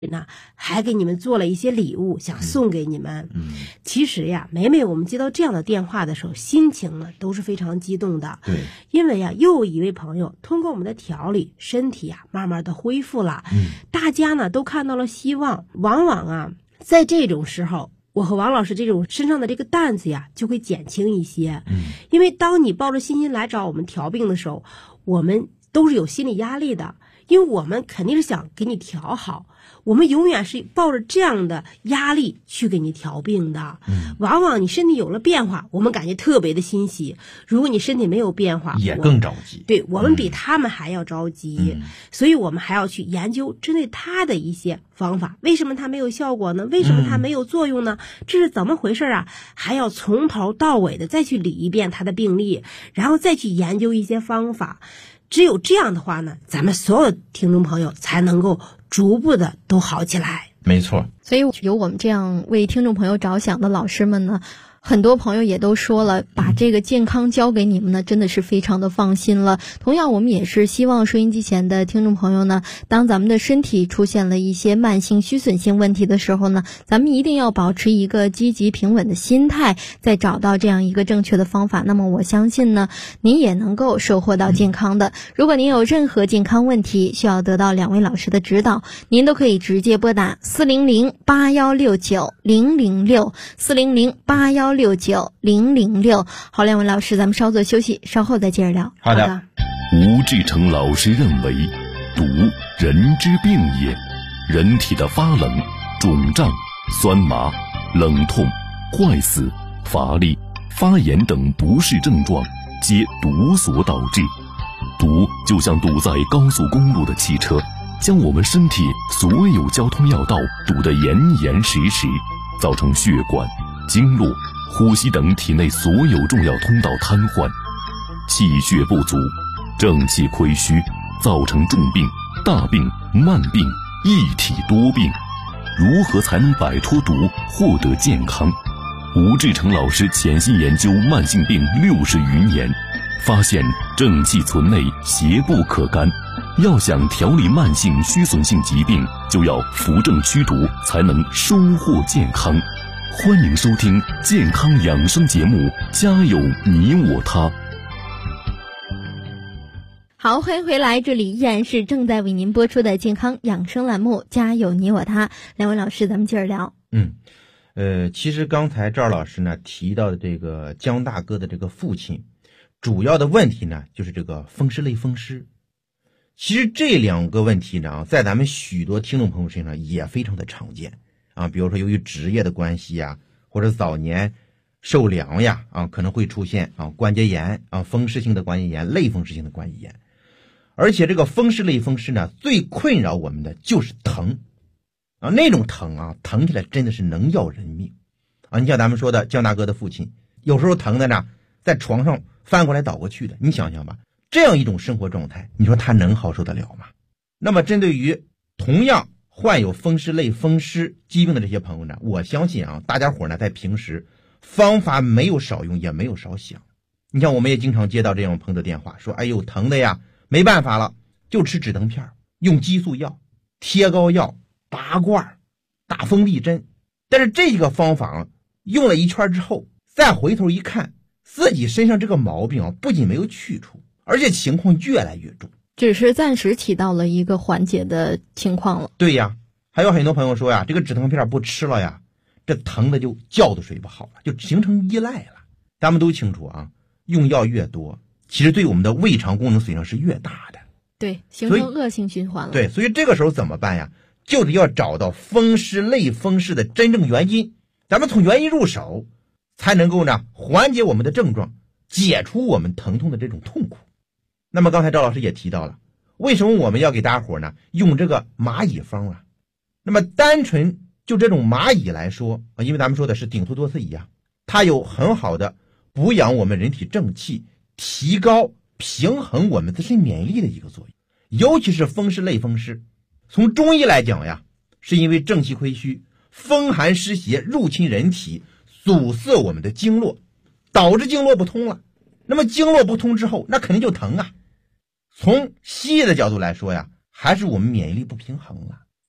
呢还给你们做了一些礼物，想送给你们。其实呀，每每我们接到这样的电话的时候，心情呢都是非常激动的。 对， 因为呀，又一位朋友通过我们的调理，身体呀慢慢的恢复了。大家呢都看到了希望。往往啊，在这种时候，我和王老师这种身上的这个担子呀就会减轻一些。因为当你抱着信心来找我们调病的时候，我们都是有心理压力的，因为我们肯定是想给你调好，我们永远是抱着这样的压力去给你调病的。往往你身体有了变化，我们感觉特别的欣喜；如果你身体没有变化， 也更着急。 对，我们比他们还要着急。所以我们还要去研究针对他的一些方法。为什么他没有效果呢？为什么他没有作用呢？这是怎么回事啊？还要从头到尾的再去理一遍他的病例，然后再去研究一些方法。只有这样的话呢，咱们所有听众朋友才能够逐步的都好起来。 没错。 所以有我们这样为听众朋友着想的老师们呢，很多朋友也都说了，把这个健康交给你们呢，真的是非常的放心了。同样，我们也是希望收音机前的听众朋友呢，当咱们的身体出现了一些慢性虚损性问题的时候呢，咱们一定要保持一个积极平稳的心态，再找到这样一个正确的方法。那么我相信呢，您也能够收获到健康的。如果您有任何健康问题需要得到两位老师的指导，您都可以直接拨打400-8169-006 400-8169-006。好，两位老师，咱们稍作休息，稍后再接着聊。 好的。 吴志成老师认为，毒人之病也，人体的发冷、肿胀、酸麻、冷痛、坏死、乏力、发炎等不适症状，皆毒所导致。毒就像堵在高速公路的汽车，将我们身体所有交通要道堵得严严实实，造成血管、经络、呼吸等体内所有重要通道瘫痪，气血不足，正气亏虚，造成重病、大病、慢病，一体多病。如何才能摆脱毒，获得健康？吴志成老师潜心研究慢性病60余年，发现正气存内，邪不可干。要想调理慢性虚损性疾病，就要扶正驱毒，才能收获健康。欢迎收听健康养生节目《家有你我他》。 好，欢迎回来，这里依然是正在为您播出的健康养生栏目《家有你我他》。两位老师，咱们接着聊。 其实刚才赵老师呢提到的这个江大哥的这个父亲，主要的问题呢就是这个风湿类风湿。其实这两个问题呢，在咱们许多听众朋友身上也非常的常见啊，比如说由于职业的关系呀，或者早年受凉呀可能会出现关节炎风湿性的关节炎、类风湿性的关节炎。而且这个风湿类风湿呢，最困扰我们的就是疼那种疼疼起来真的是能要人命你像咱们说的江大哥的父亲，有时候疼的呢在床上翻过来倒过去的，你想想吧，这样一种生活状态，你说他能好受得了吗？那么针对于同样患有风湿类风湿疾病的这些朋友呢，我相信大家伙呢在平时方法没有少用，也没有少想。你像我们也经常接到这样朋友的电话，说哎呦疼的呀，没办法了，就吃止疼片，用激素药、贴膏药、拔罐、打封闭针。但是这个方法用了一圈之后，再回头一看，自己身上这个毛病不仅没有去除，而且情况越来越重， 只是暂时起到了一个缓解的情况了。 对呀，还有很多朋友说呀，这个止疼片不吃了呀，这疼的就觉都睡不好了，就形成依赖了。咱们都清楚用药越多，其实对我们的胃肠功能损伤是越大的。 对，形成恶性循环了。 对，所以这个时候怎么办呀？就得要找到风湿类风湿的真正原因，咱们从原因入手，才能够呢缓解我们的症状，解除我们疼痛的这种痛苦。那么刚才赵老师也提到了，为什么我们要给大家伙呢用这个蚂蚁方那么单纯就这种蚂蚁来说因为咱们说的是顶头多次蚁它有很好的补养我们人体正气、提高平衡我们自身免疫力的一个作用。尤其是风湿类风湿，从中医来讲是因为正气亏虚，风寒湿邪入侵人体，阻塞我们的经络，导致经络不通了。那么经络不通之后，那肯定就疼从西医的角度来说还是我们免疫力不平衡了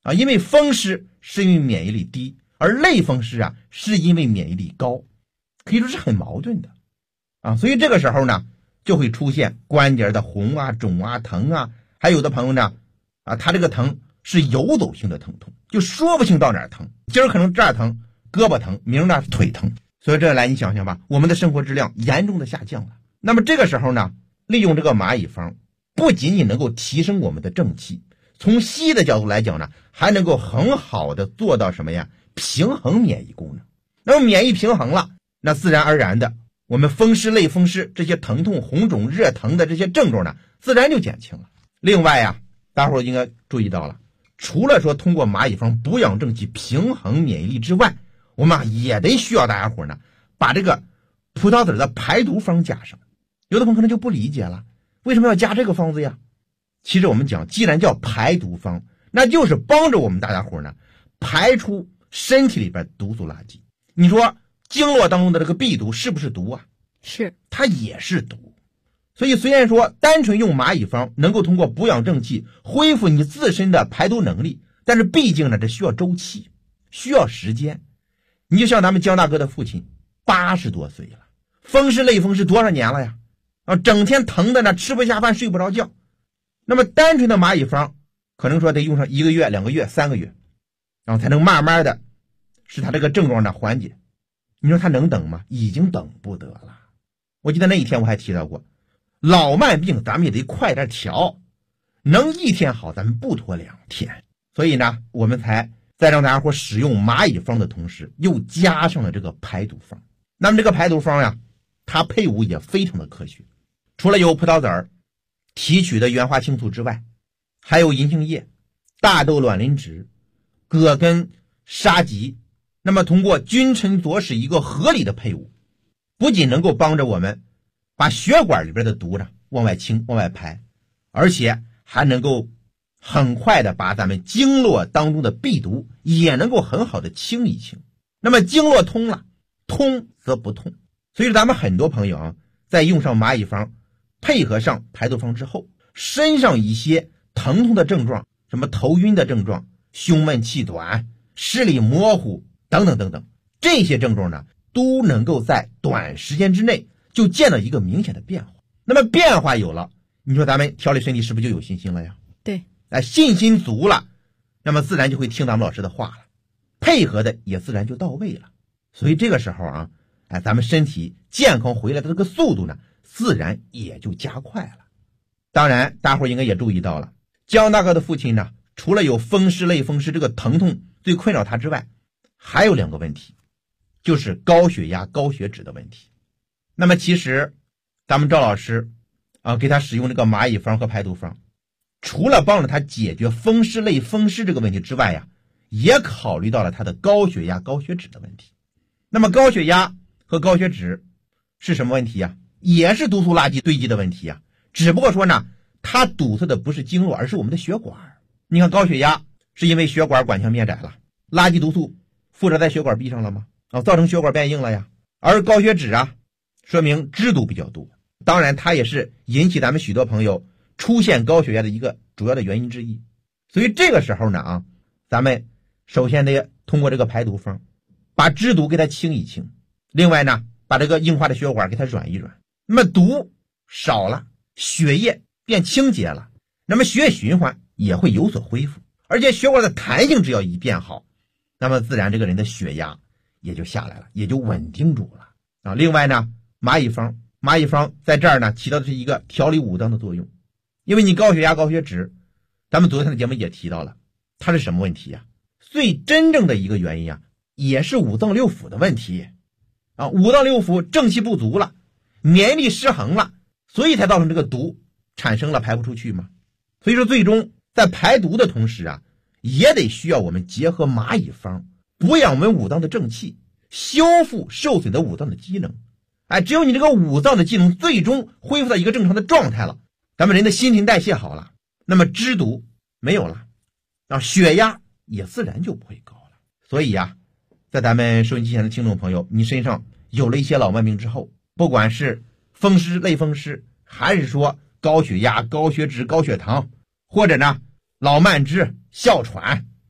啊，因为风湿是因为免疫力低，而类风湿啊是因为免疫力高，可以说是很矛盾的啊。所以这个时候呢，就会出现关节的红啊、肿啊、疼啊，还有的朋友呢，他这个疼是游走性的疼痛，就说不清到哪儿疼，今儿可能这儿疼，胳膊疼，明儿呢腿疼。所以这来你想想吧，我们的生活质量严重的下降了。那么这个时候呢，利用这个蚂蚁方，不仅仅能够提升我们的正气，从西医的角度来讲呢，还能够很好的做到什么呀？平衡免疫功能。那么免疫平衡了，那自然而然的，我们风湿类风湿这些疼痛、红肿、热疼的这些症状呢，自然就减轻了。另外呀，大伙儿应该注意到了，除了说通过蚂蚁方补养正气、平衡免疫力之外，我们也得需要大家伙呢，把这个葡萄籽的排毒方加上。有的朋友可能就不理解了，为什么要加这个方子呀？其实我们讲，既然叫排毒方，那就是帮着我们大家伙呢排出身体里边毒素垃圾。你说经络当中的这个避毒是不是毒啊？ 是， 它也是毒。所以虽然说单纯用蚂蚁方能够通过补养正气恢复你自身的排毒能力，但是毕竟呢这需要周期，需要时间。你就像咱们江大哥的父亲80多岁了，风湿类风湿多少年了呀？整天疼的呢，吃不下饭，睡不着觉。那么单纯的蚂蚁方可能说得用上1个月、2个月、3个月，然后才能慢慢的使他这个症状呢缓解。你说他能等吗？已经等不得了。我记得那一天我还提到过，老慢病咱们也得快点调，能1天好咱们不拖2天。所以呢，我们才在让大家伙使用蚂蚁方的同时，又加上了这个排毒方。那么这个排毒方呀，它配伍也非常的科学，除了有葡萄籽儿提取的原花青素之外，还有银杏叶、大豆卵磷脂、葛根、沙棘。那么通过君臣佐使一个合理的配伍，不仅能够帮着我们把血管里边的毒呢往外清、往外排，而且还能够很快的把咱们经络当中的避毒也能够很好的清一清。那么经络通了，通则不痛。所以咱们很多朋友啊，在用上蚂蚁方配合上排毒方之后，身上一些疼痛的症状，什么头晕的症状、胸闷气短、视力模糊等等等等，这些症状呢都能够在短时间之内就见到一个明显的变化。那么变化有了，你说咱们调理身体是不是就有信心了呀？ 对， 信心足了，那么自然就会听咱们老师的话了，配合的也自然就到位了。所以这个时候啊，咱们身体健康回来的这个速度呢，自然也就加快了。当然大伙儿应该也注意到了，江大哥的父亲呢，除了有风湿类风湿这个疼痛最困扰他之外，还有2个问题，就是高血压、高血脂的问题。那么其实咱们赵老师给他使用这个蚂蚁方和排毒方，除了帮着他解决风湿类风湿这个问题之外呀，也考虑到了他的高血压、高血脂的问题。那么高血压和高血脂是什么问题呀？也是毒素垃圾堆积的问题呀，只不过说呢，它堵塞的不是经络，而是我们的血管。你看高血压是因为血管管腔变窄了，垃圾毒素附着在血管壁上了吗？造成血管变硬了呀。而高血脂啊，说明脂毒比较多，当然它也是引起咱们许多朋友出现高血压的一个主要的原因之一。所以这个时候呢咱们首先得通过这个排毒方把脂毒给它清一清，另外呢把这个硬化的血管给它软一软，那么毒少了，血液变清洁了，那么血液循环也会有所恢复，而且血管的弹性只要一变好，那么自然这个人的血压也就下来了，也就稳定住了另外呢，蚂蚁方在这儿呢起到的是一个调理五脏的作用。因为你高血压、高血脂，咱们昨天的节目也提到了，它是什么问题呀？最真正的一个原因啊，也是五脏六腑的问题五脏六腑正气不足了，免疫力失衡了，所以才造成这个毒产生了，排不出去嘛。所以说最终在排毒的同时啊，也得需要我们结合蚂蚁方补养我们五脏的正气，修复受损的五脏的机能。只有你这个五脏的机能最终恢复到一个正常的状态了，咱们人的新陈代谢好了，那么脂毒没有了，血压也自然就不会高了。所以在咱们收音机前的听众朋友，你身上有了一些老慢病之后，不管是风湿类风湿，还是说高血压、高血脂、高血糖，或者呢老慢支、哮喘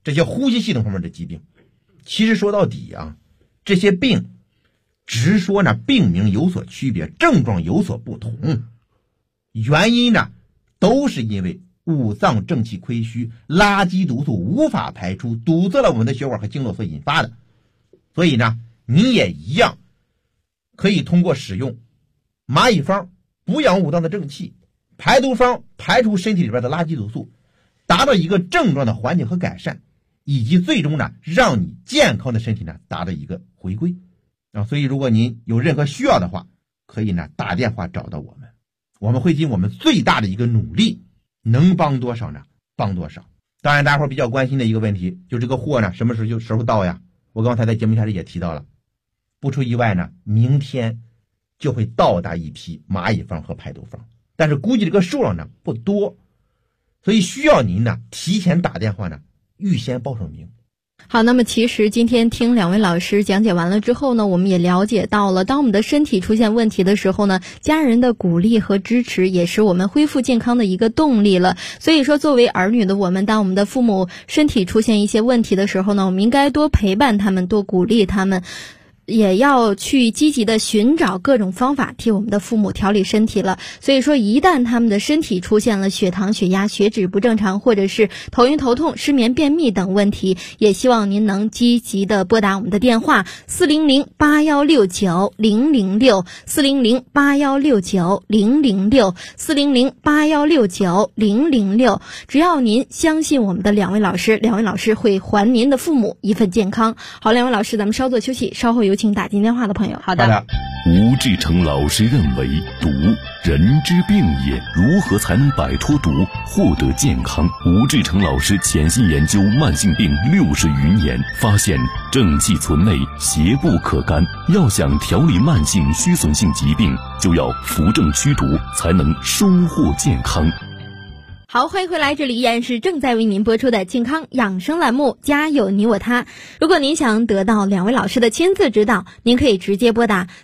这些呼吸系统方面的疾病。其实说到底啊，这些病只是说呢病名有所区别，症状有所不同，原因呢都是因为五脏正气亏虚，垃圾毒素无法排出，堵塞了我们的血管和经络所引发的。所以呢你也一样可以通过使用蚂蚁方补养五脏的正气，排毒方排除身体里边的垃圾毒素，达到一个症状的缓解和改善，以及最终呢让你健康的身体呢达到一个回归啊。所以如果您有任何需要的话，可以呢打电话找到我们，我们会尽我们最大的一个努力，能帮多少呢帮多少。当然大伙比较关心的一个问题，就这个货呢什么时候到呀？我刚才在节目下里也提到了，不出意外呢明天就会到达一批蚂蚁方和排毒方，但是估计这个数量呢不多，所以需要您呢提前打电话呢预先报上名。 好，那么其实今天听两位老师讲解完了之后呢，我们也了解到了，当我们的身体出现问题的时候呢，家人的鼓励和支持也是我们恢复健康的一个动力了。所以说作为儿女的我们，当我们的父母身体出现一些问题的时候呢，我们应该多陪伴他们，多鼓励他们，也要去积极的寻找各种方法替我们的父母调理身体了。所以说一旦他们的身体出现了血糖、血压、血脂不正常，或者是头晕头痛、失眠、便秘等问题，也希望您能积极的拨打我们的电话400-8169-006 400-8169-006 400-8169-006。只要您相信我们的两位老师，两位老师会还您的父母一份健康。好，两位老师咱们稍作休息，稍后有请打进电话的朋友。 好的。 吴志成老师认为，毒人之病也，如何才能摆脱毒，获得健康？吴志成老师潜心研究慢性病60余年，发现正气存内，邪不可干。要想调理慢性虚损性疾病，就要扶正驱毒，才能收获健康。 好，欢迎回来，这里依然是正在为您播出的健康养生栏目，家有你我他。如果您想得到两位老师的亲自指导，您可以直接拨打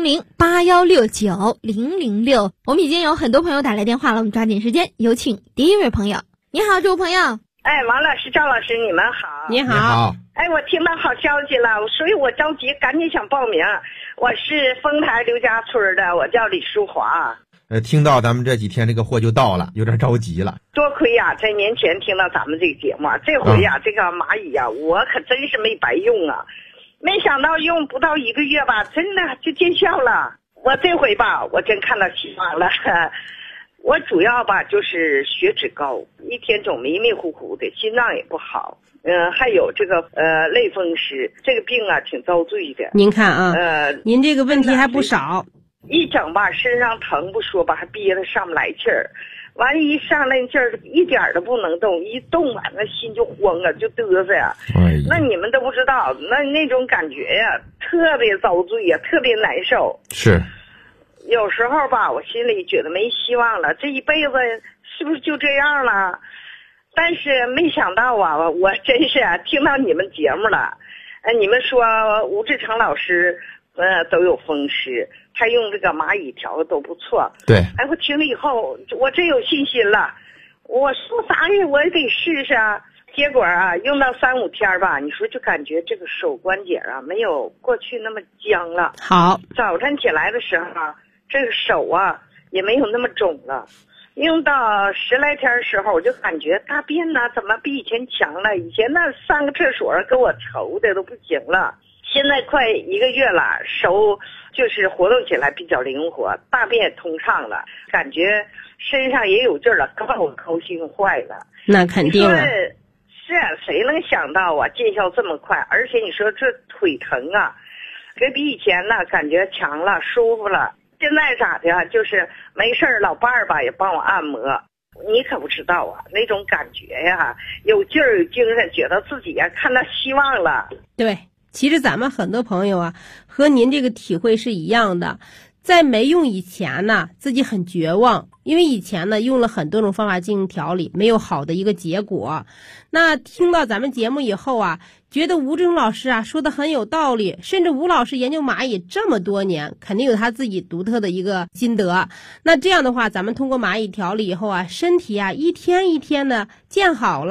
400-8169-006。我们已经有很多朋友打来电话了，我们抓紧时间有请第一位朋友。你好，这位朋友。 哎，王老师、赵老师，你们好。 你好。 哎，我听到好消息了，所以我着急，赶紧想报名。我是丰台刘家村的，我叫李淑华。 听到咱们这几天这个货就到了，有点着急了。 多亏呀，在年前听到咱们这个节目，这回呀，这个蚂蚁呀，我可真是没白用啊！没想到用不到1个月吧，真的就见效了。我这回吧，我真看到希望了。我主要吧就是血脂高，一天总迷迷糊糊的，心脏也不好。还有这个类风湿，这个病啊挺遭罪的。 您看啊，您这个问题还不少。 一整吧身上疼不说吧，还憋得上不来气儿，完一上来劲儿一点都不能动，一动完了心就慌啊，就嘚瑟呀。那你们都不知道，那种感觉呀，特别遭罪呀，特别难受。 是， 有时候吧，我心里觉得没希望了，这一辈子是不是就这样了？但是没想到啊，我真是听到你们节目了，你们说吴志成老师都有风湿，他用这个蚂蚁调的都不错。 对， 哎，我听了以后，我真有信心了。我说啥呀，我也得试试啊。结果啊，用到3、5天吧，你说就感觉这个手关节啊没有过去那么僵了。 好， 早晨起来的时候啊，这个手啊也没有那么肿了。用到10来天的时候，我就感觉大便呢怎么比以前强了？以前那上个厕所给我愁的都不行了。现在快1个月了，手就是活动起来比较灵活，大便也通畅了，感觉身上也有劲儿了，把我高兴坏了。 那肯定啊， 是啊，谁能想到啊，见效这么快？而且你说这腿疼啊，可比以前呢感觉强了，舒服了。现在咋的啊？就是没事儿，老伴儿吧也帮我按摩。你可不知道啊，那种感觉呀，有劲儿有精神，觉得自己呀看到希望了。 对。其实咱们很多朋友啊，和您这个体会是一样的，在没用以前呢，自己很绝望，因为以前呢用了很多种方法进行调理，没有好的一个结果。那听到咱们节目以后啊，觉得吴志成老师啊说的很有道理，甚至吴老师研究蚂蚁这么多年，肯定有他自己独特的一个心得。那这样的话，咱们通过蚂蚁调理以后啊，身体啊一天一天的见好了，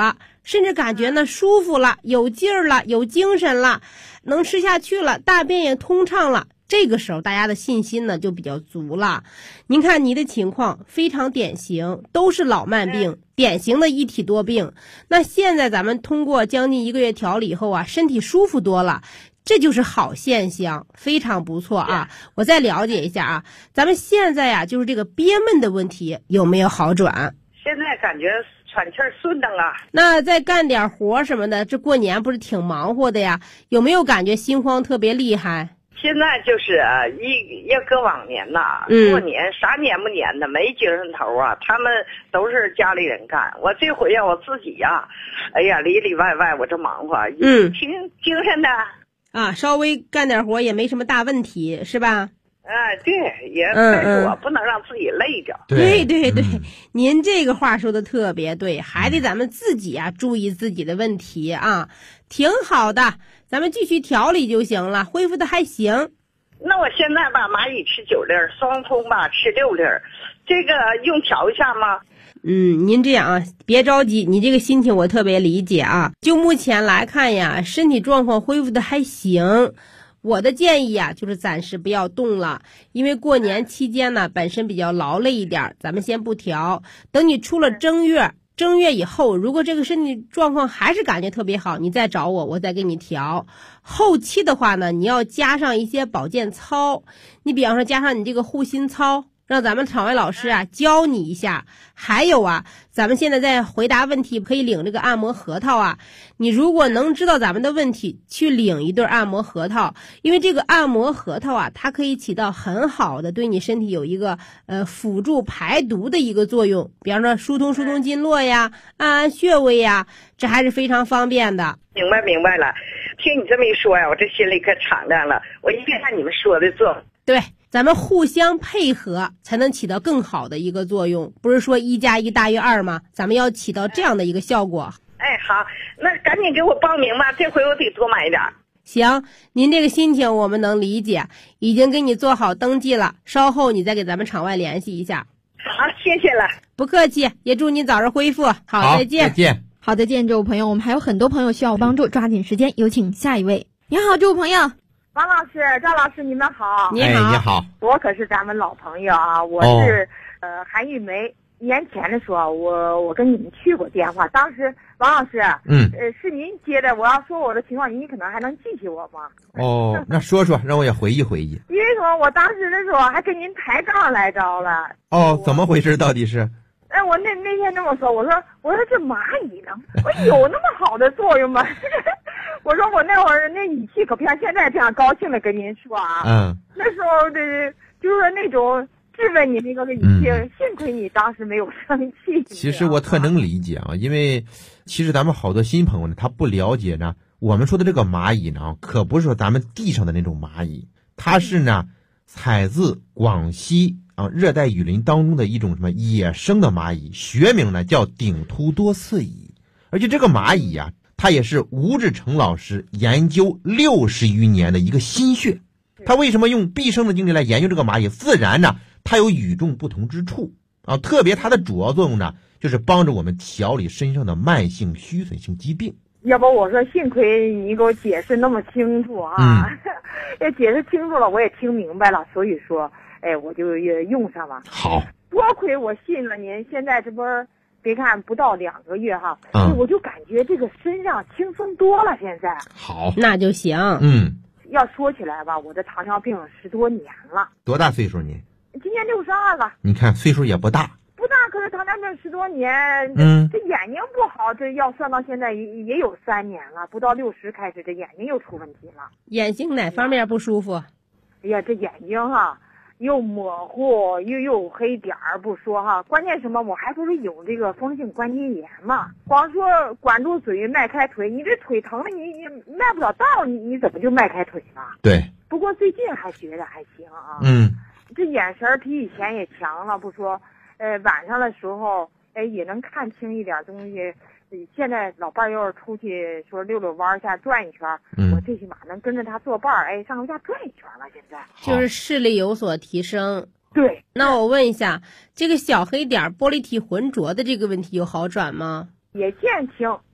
甚至感觉呢舒服了，有劲儿了，有精神了，能吃下去了，大便也通畅了。这个时候大家的信心呢就比较足了。您看你的情况非常典型，都是老慢病，典型的一体多病。那现在咱们通过将近1个月调理以后啊，身体舒服多了，这就是好现象，非常不错啊。我再了解一下啊，咱们现在呀就是这个憋闷的问题有没有好转？ 现在感觉喘气儿顺当啊。 那再干点活什么的，这过年不是挺忙活的呀？有没有感觉心慌特别厉害？ 现在就是要搁往年呐，过年啥年不年的，没精神头啊。他们都是家里人干，我这回呀，我自己呀，哎呀，里里外外我这忙活，挺精神的啊。稍微干点活也没什么大问题，是吧？ 对，也再说不能让自己累着。 对，您这个话说的特别对，还得咱们自己啊注意自己的问题啊，挺好的。咱们继续调理就行了，恢复的还行。 那我现在吧，蚂蚁吃9粒，双通吧吃6粒，这个用调一下吗？ 您这样啊，别着急，你这个心情我特别理解啊。就目前来看呀，身体状况恢复的还行。我的建议啊，就是暂时不要动了，因为过年期间呢，本身比较劳累一点，咱们先不调。等你出了正月以后，如果这个身体状况还是感觉特别好，你再找我，我再给你调。后期的话呢，你要加上一些保健操，你比方说加上你这个护心操，让咱们场外老师啊教你一下。还有啊，咱们现在在回答问题可以领这个按摩核桃啊，你如果能知道咱们的问题，去领一对按摩核桃，因为这个按摩核桃啊，它可以起到很好的对你身体有一个辅助排毒的一个作用，比方说疏通经络呀，按穴位呀，这还是非常方便的。 明白了，听你这么一说呀，我这心里可敞亮了，我一定按你们说的做。 对，咱们互相配合才能起到更好的一个作用，不是说1+1大于2吗？咱们要起到这样的一个效果。 好，那赶紧给我报名吧，这回我得多买点。 行，您这个心情我们能理解，已经给你做好登记了，稍后你再给咱们场外联系一下。 好，谢谢了。 不客气，也祝你早日恢复。好，再见。 再见。 好，再见，这位朋友，我们还有很多朋友需要帮助，抓紧时间，有请下一位。你好，这位朋友。 王老师、赵老师，你们好。 你好， 你好。 我可是咱们老朋友啊，我是韩玉梅。年前的时候，我跟你们去过电话，当时王老师，是您接的。我要说我的情况，您可能还能记起我吗？ 那说说，让我也回忆回忆。 因为说我当时的时候还跟您抬杠来着了。 怎么回事？到底是？ 我那天这么说，我说这蚂蚁呢，我有那么好的作用吗？我说我那会儿那语气可不像现在这样高兴的跟您说啊。那时候就是那种质问你那个语气，幸亏你当时没有生气。 其实我特能理解啊，因为其实咱们好多新朋友呢，他不了解呢，我们说的这个蚂蚁呢，可不是说咱们地上的那种蚂蚁，它是呢采自广西热带雨林当中的一种什么野生的蚂蚁，学名呢叫顶突多刺蚁。而且这个蚂蚁啊，它也是吴志成老师研究60余年的一个心血。他为什么用毕生的精力来研究这个蚂蚁？自然呢，它有与众不同之处啊。特别它的主要作用呢，就是帮助我们调理身上的慢性虚损性疾病。 要不我说幸亏你给我解释那么清楚啊，也解释清楚了，我也听明白了，所以说我就也用上了。 好， 多亏我信了您，现在这不是别看不到2个月哈，我就感觉这个身上轻松多了。现在好， 那就行。 要说起来吧，我的糖尿病10多年了。 多大岁数您？ 今年62了。 你看岁数也不大。 不大，可是糖尿病10多年，这眼睛不好，这要算到现在也有3年了，不到60开始，这眼睛又出问题了。 眼睛哪方面不舒服？ 哎呀，这眼睛哈，又模糊又有黑点儿不说哈，关键什么？我还不是有这个风性关节炎嘛？光说管住嘴迈开腿，你这腿疼了，你迈不了道，你怎么就迈开腿了？ 对。 不过最近还觉得还行啊。这眼神比以前也强了，不说。晚上的时候，也能看清一点东西。现在老伴儿要是出去说溜弯下转一圈，我最起码能跟着他作伴儿，上楼下转一圈了。现在就是视力有所提升。 对。 那我问一下，这个小黑点玻璃体浑浊的这个问题有好转吗？ 也见清，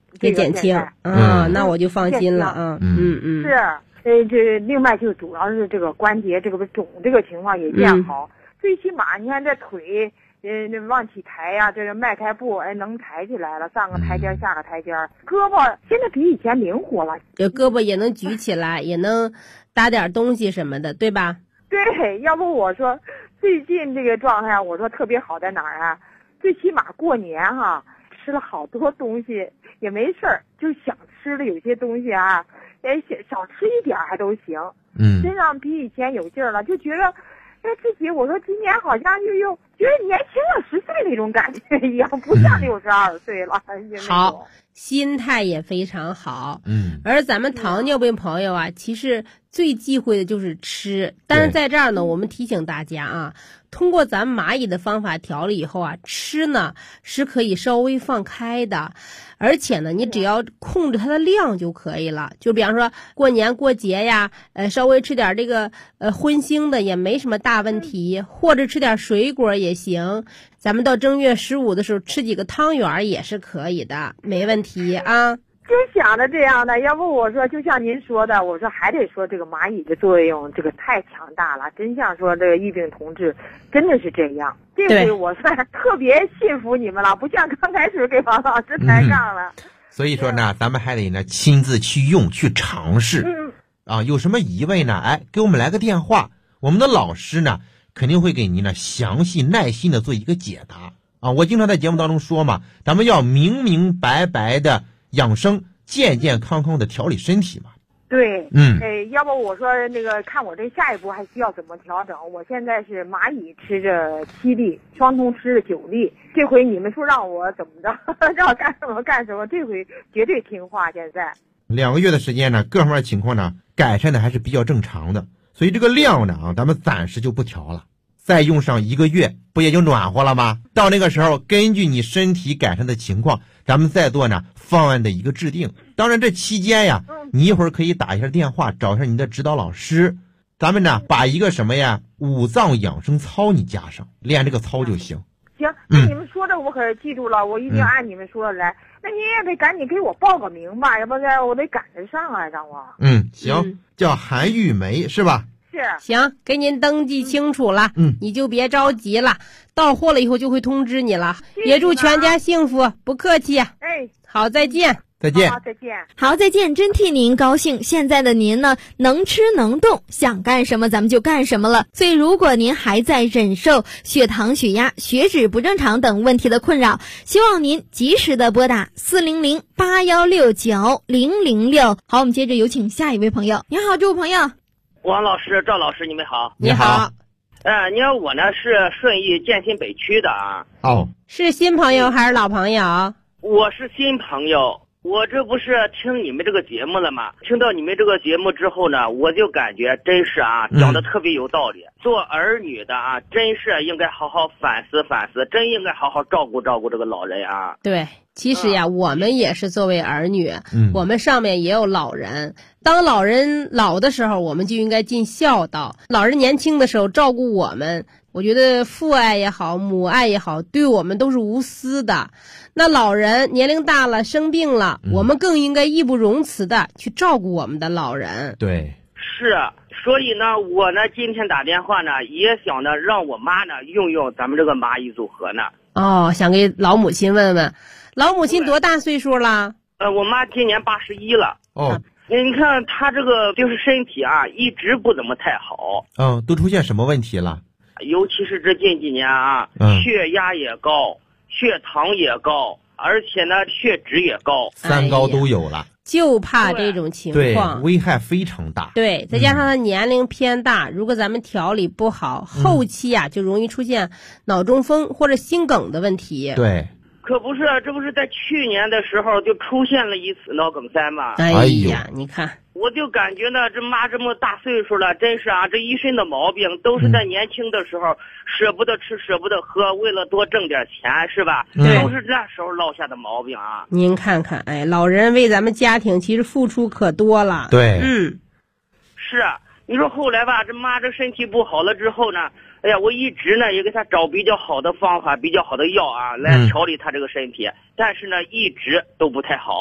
给减轻啊，那我就放心了啊。 是，这另外就主要是这个关节这个肿这个情况也变好，最起码你看这腿。往起抬呀，这个迈开步，能抬起来了，上个台阶下个台阶，胳膊现在比以前灵活了， 这胳膊也能举起来，也能搭点东西什么的，对吧？ 对，要不我说最近这个状态，我说特别好在哪儿啊？最起码过年哈，吃了好多东西也没事儿，就想吃的有些东西啊，少吃一点还都行，身上比以前有劲儿了，就觉得。自己我说今年好像又觉得年轻了10岁那种感觉一样，不像62岁了。 好，心态也非常好。而咱们糖尿病朋友啊，其实最忌讳的就是吃。但是在这儿呢，我们提醒大家啊，通过咱们蚂蚁的方法调理以后啊，吃呢是可以稍微放开的，而且呢，你只要控制它的量就可以了。就比方说过年过节呀，稍微吃点这个荤腥的也没什么大问题，或者吃点水果也行。咱们到正月15的时候吃几个汤圆也是可以的，没问题啊。 就想着这样的，要不我说就像您说的，我说还得说这个蚂蚁的作用，这个太强大了，真像说这个疫病同治，真的是这样。这回我算特别信服你们了，不像刚开始给王老师抬杠了。 所以说呢，咱们还得呢亲自去用去尝试。有什么疑问呢？给我们来个电话，我们的老师呢肯定会给您呢详细耐心的做一个解答啊。我经常在节目当中说嘛，咱们要明明白白的养生，健健康康的调理身体嘛。 对，要不我说那个看我这下一步还需要怎么调整？我现在是蚂蚁吃着7粒，双通吃着9粒。这回你们说让我怎么着，让我干什么干什么，这回绝对听话。现在 2个月的时间呢，各方面情况呢改善的还是比较正常的，所以这个量呢咱们暂时就不调了。再用上1个月，不也就暖和了吗？到那个时候，根据你身体改善的情况，咱们再做呢方案的一个制定。当然这期间呀，你一会儿可以打一下电话，找一下你的指导老师，咱们呢把一个什么呀5脏养生操你加上，练这个操就行。 行，那你们说的我可记住了，我一定按你们说的来。那你也得赶紧给我报个名吧，要不然我得赶得上啊，让我。 行，叫韩玉梅是吧？ 行，给您登记清楚了，你就别着急了，到货了以后就会通知你了。也祝全家幸福，不客气。好，再见。 再见。 好，再见。 好，再见，真替您高兴。现在的您呢，能吃能动，想干什么咱们就干什么了。所以如果您还在忍受血糖、血压、血脂不正常等问题的困扰，希望您及时的拨打400-8169-006。好，我们接着有请下一位朋友。你好，这位朋友。 王老师、赵老师，你们好。 你好。 你看我呢是顺义建新北区的啊。 是新朋友还是老朋友？ 我是新朋友。我这不是听你们这个节目了吗？听到你们这个节目之后呢，我就感觉真是啊，讲的特别有道理。做儿女的啊，真是应该好好反思反思，真应该好好照顾照顾这个老人啊。 对，其实呀，我们也是作为儿女，我们上面也有老人。当老人老的时候，我们就应该尽孝道；老人年轻的时候照顾我们，我觉得父爱也好，母爱也好，对我们都是无私的。那老人年龄大了，生病了，我们更应该义不容辞的去照顾我们的老人。 对， 是。所以呢，我呢今天打电话呢，也想呢让我妈呢用咱们这个蚂蚁组合呢。 想给老母亲问问，老母亲多大岁数了？ 我妈今年81了。你看她这个就是身体啊，一直不怎么太好。 都出现什么问题了？ 尤其是这近几年啊，血压也高，血糖也高，而且呢血脂也高 ，3高都有了。 就怕这种情况， 对，危害非常大。 对，再加上他年龄偏大，如果咱们调理不好，后期啊就容易出现脑中风或者心梗的问题。 对， 可不是，这不是在去年的时候就出现了一次脑梗塞吗？ 哎呀，你看， 我就感觉呢，这妈这么大岁数了，真是啊，这一身的毛病都是在年轻的时候舍不得吃舍不得喝，为了多挣点钱，是吧？都是那时候落下的毛病啊。 您看看，老人为咱们家庭其实付出可多了。 对， 是啊，你说后来吧，这妈这身体不好了之后呢，哎呀，我一直呢也给她找比较好的方法、比较好的药啊，来调理她这个身体，但是呢一直都不太好。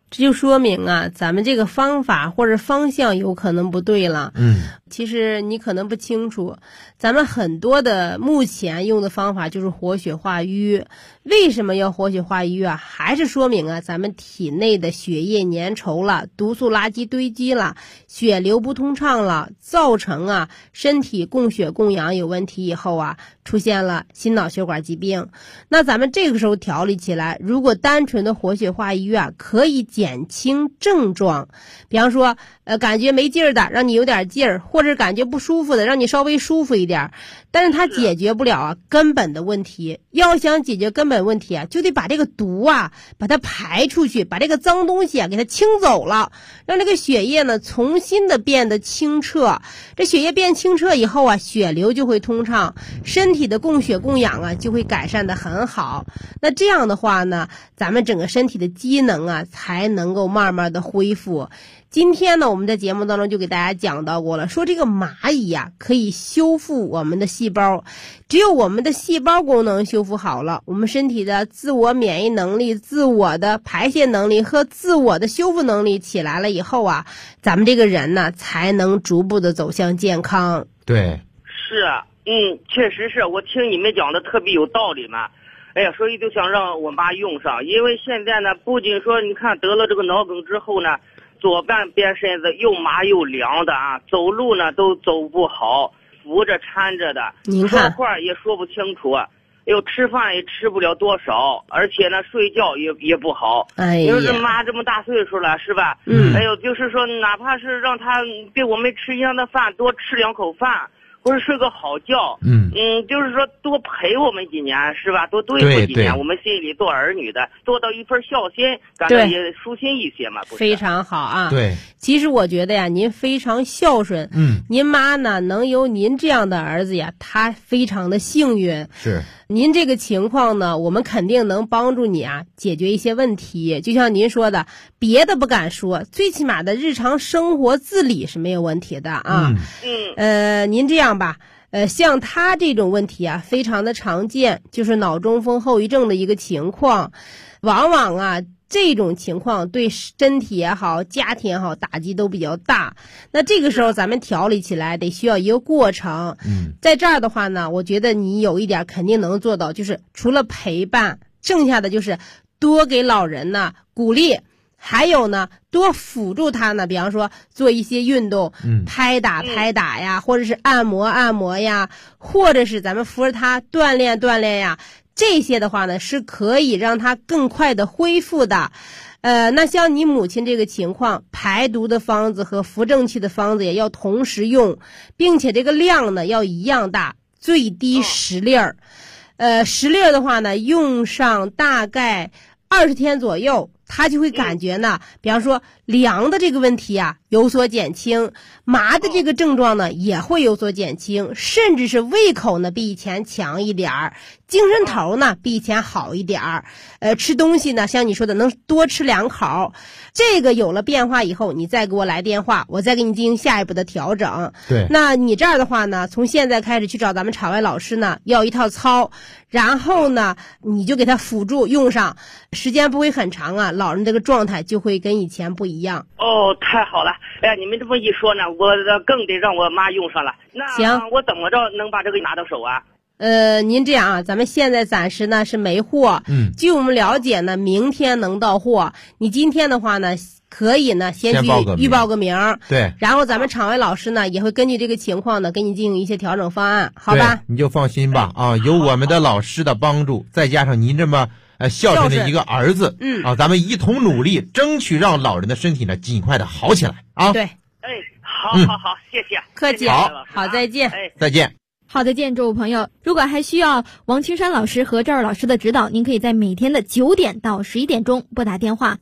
这就说明啊，咱们这个方法或者方向有可能不对了。其实你可能不清楚，咱们很多的目前用的方法就是活血化瘀。为什么要活血化瘀啊？还是说明啊，咱们体内的血液粘稠了，毒素垃圾堆积了，血流不通畅了，造成啊身体供血供氧有问题以后啊，出现了心脑血管疾病。那咱们这个时候调理起来，如果单纯的活血化瘀啊，可以减轻症状。比方说感觉没劲儿的，让你有点劲儿，或者感觉不舒服的，让你稍微舒服一点。但是它解决不了啊根本的问题。要想解决根本问题啊，就得把这个毒啊把它排出去，把这个脏东西啊给它清走了，让这个血液呢重新的变得清澈。这血液变清澈以后啊，血流就会通畅，身体的供血供氧啊就会改善的很好。那这样的话呢，咱们整个身体的机能啊才能够慢慢的恢复。今天呢，我们在节目当中就给大家讲到过了，说这个蚂蚁啊可以修复我们的细胞，只有我们的细胞功能修复好了，我们身体的自我免疫能力、自我的排泄能力和自我的修复能力起来了以后啊，咱们这个人呢才能逐步的走向健康。 对， 是啊，确实是我听你们讲的特别有道理嘛。哎呀，所以就想让我妈用上，因为现在呢，不仅说你看得了这个脑梗之后呢，左半边身子又麻又凉的啊，走路呢都走不好，扶着搀着的，说话也说不清楚，吃饭也吃不了多少，而且呢睡觉也不好。哎呀，就是妈这么大岁数了是吧？就是说哪怕是让她跟我们吃一样的饭，多吃2口饭。或者睡个好觉，就是说多陪我们几年是吧？多对付几年，我们心里做儿女的做到一份孝心，感觉也舒心一些嘛。 非常好啊！ 对， 其实我觉得呀，您非常孝顺，您妈呢能有您这样的儿子呀，她非常的幸运。 是。 您这个情况呢，我们肯定能帮助你啊解决一些问题。就像您说的，别的不敢说，最起码的日常生活自理是没有问题的啊。您这样吧，像他这种问题啊，非常的常见，就是脑中风后遗症的一个情况，往往啊。这种情况对身体也好，家庭也好，打击都比较大。那这个时候咱们调理起来得需要一个过程。在这儿的话呢，我觉得你有一点肯定能做到，就是除了陪伴，剩下的就是多给老人呢鼓励，还有呢多辅助他呢，比方说做一些运动，拍打呀，或者是按摩呀，或者是咱们扶着他锻炼呀。这些的话呢，是可以让它更快的恢复的。那像你母亲这个情况，排毒的方子和扶正气的方子也要同时用，并且这个量呢要一样大，最低10粒儿。10粒儿的话呢，用上大概20天左右，他就会感觉呢，比方说凉的这个问题啊有所减轻，麻的这个症状呢也会有所减轻，甚至是胃口呢比以前强一点儿，精神头呢比以前好一点儿，吃东西呢像你说的能多吃2口，这个有了变化以后，你再给我来电话，我再给你进行下一步的调整。 对， 那你这儿的话呢，从现在开始去找咱们场外老师呢，要一套操，然后呢你就给他辅助用上，时间不会很长啊，老人这个状态就会跟以前不一样。 太好了！哎呀，你们这么一说呢，我更得让我妈用上了。那行，我怎么着能把这个拿到手啊？ 您这样啊，咱们现在暂时呢是没货，据我们了解呢，明天能到货。你今天的话呢，可以呢先去预报个名， 对， 然后咱们场外老师呢也会根据这个情况呢给你进行一些调整方案，好吧？ 你就放心吧啊，有我们的老师的帮助，再加上您这么孝顺的一个儿子，咱们一同努力，争取让老人的身体呢尽快的好起来啊！ 对， 好，谢谢， 客气，好，再见， 再见。 好，再见，诸位朋友。如果还需要王青山老师和赵二老师的指导，您可以在每天的9点到11点钟拨打电话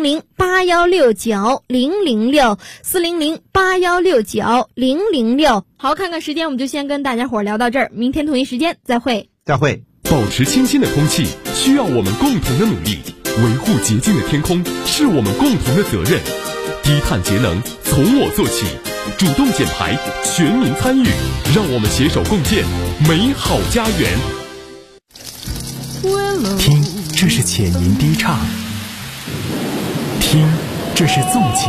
400-8169-006，400-8169-006。好，看看时间，我们就先跟大家伙聊到这儿，明天同一时间再会。 再会。 保持清新的空气需要我们共同的努力，维护洁净的天空是我们共同的责任。低碳节能从我做起，主动减排，全民参与，让我们携手共建美好家园。 听，这是浅吟低唱。听。 听，这是纵情。